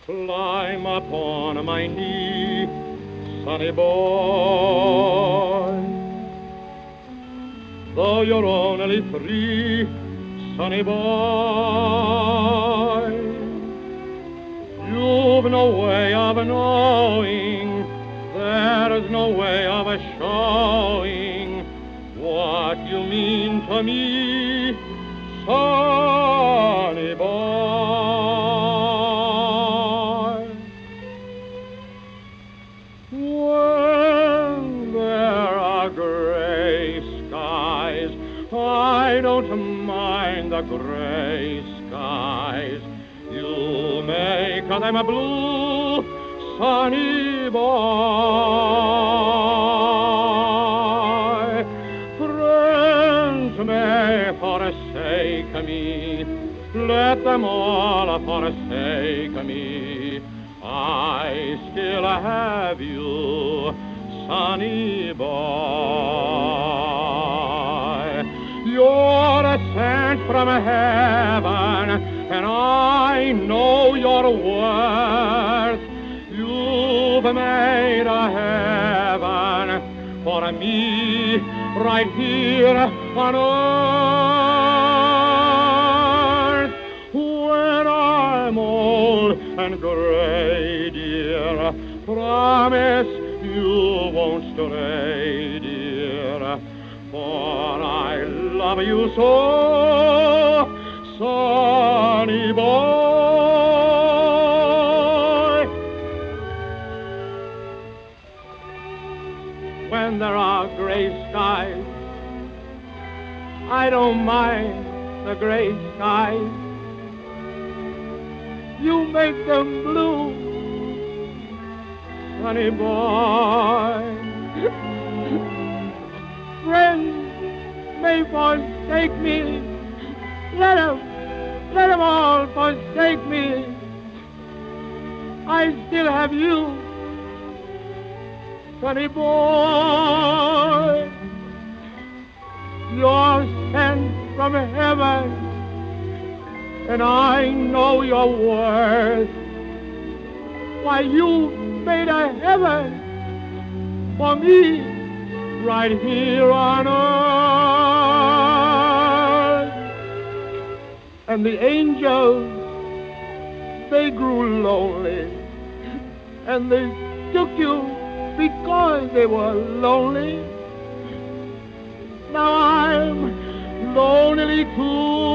Climb upon my knee, sonny boy. Though you're only 3, sonny boy, you've no way of knowing, there's no way of showing what you mean to me, sonny boy. When there are gray skies, I don't mind the gray skies. You make them blue, sonny boy. Friends may forsake me, let them all forsake me. I still have you, sonny boy. You're sent from heaven, and I know your worth. You've made a heaven for me right here on earth. When I'm old and gray, dear, promise you won't stray, dear, for I love you so, sonny boy. When there are gray skies, I don't mind the gray skies. You make them blue, sonny boy. Friends may forsake me, let them all forsake me. I still have you, sonny boy. You're sent from heaven, and I know your worth. Why, you made a heaven for me right here on earth. And the angels, they grew lonely, and they took you because they were lonely. Now I'm lonely too,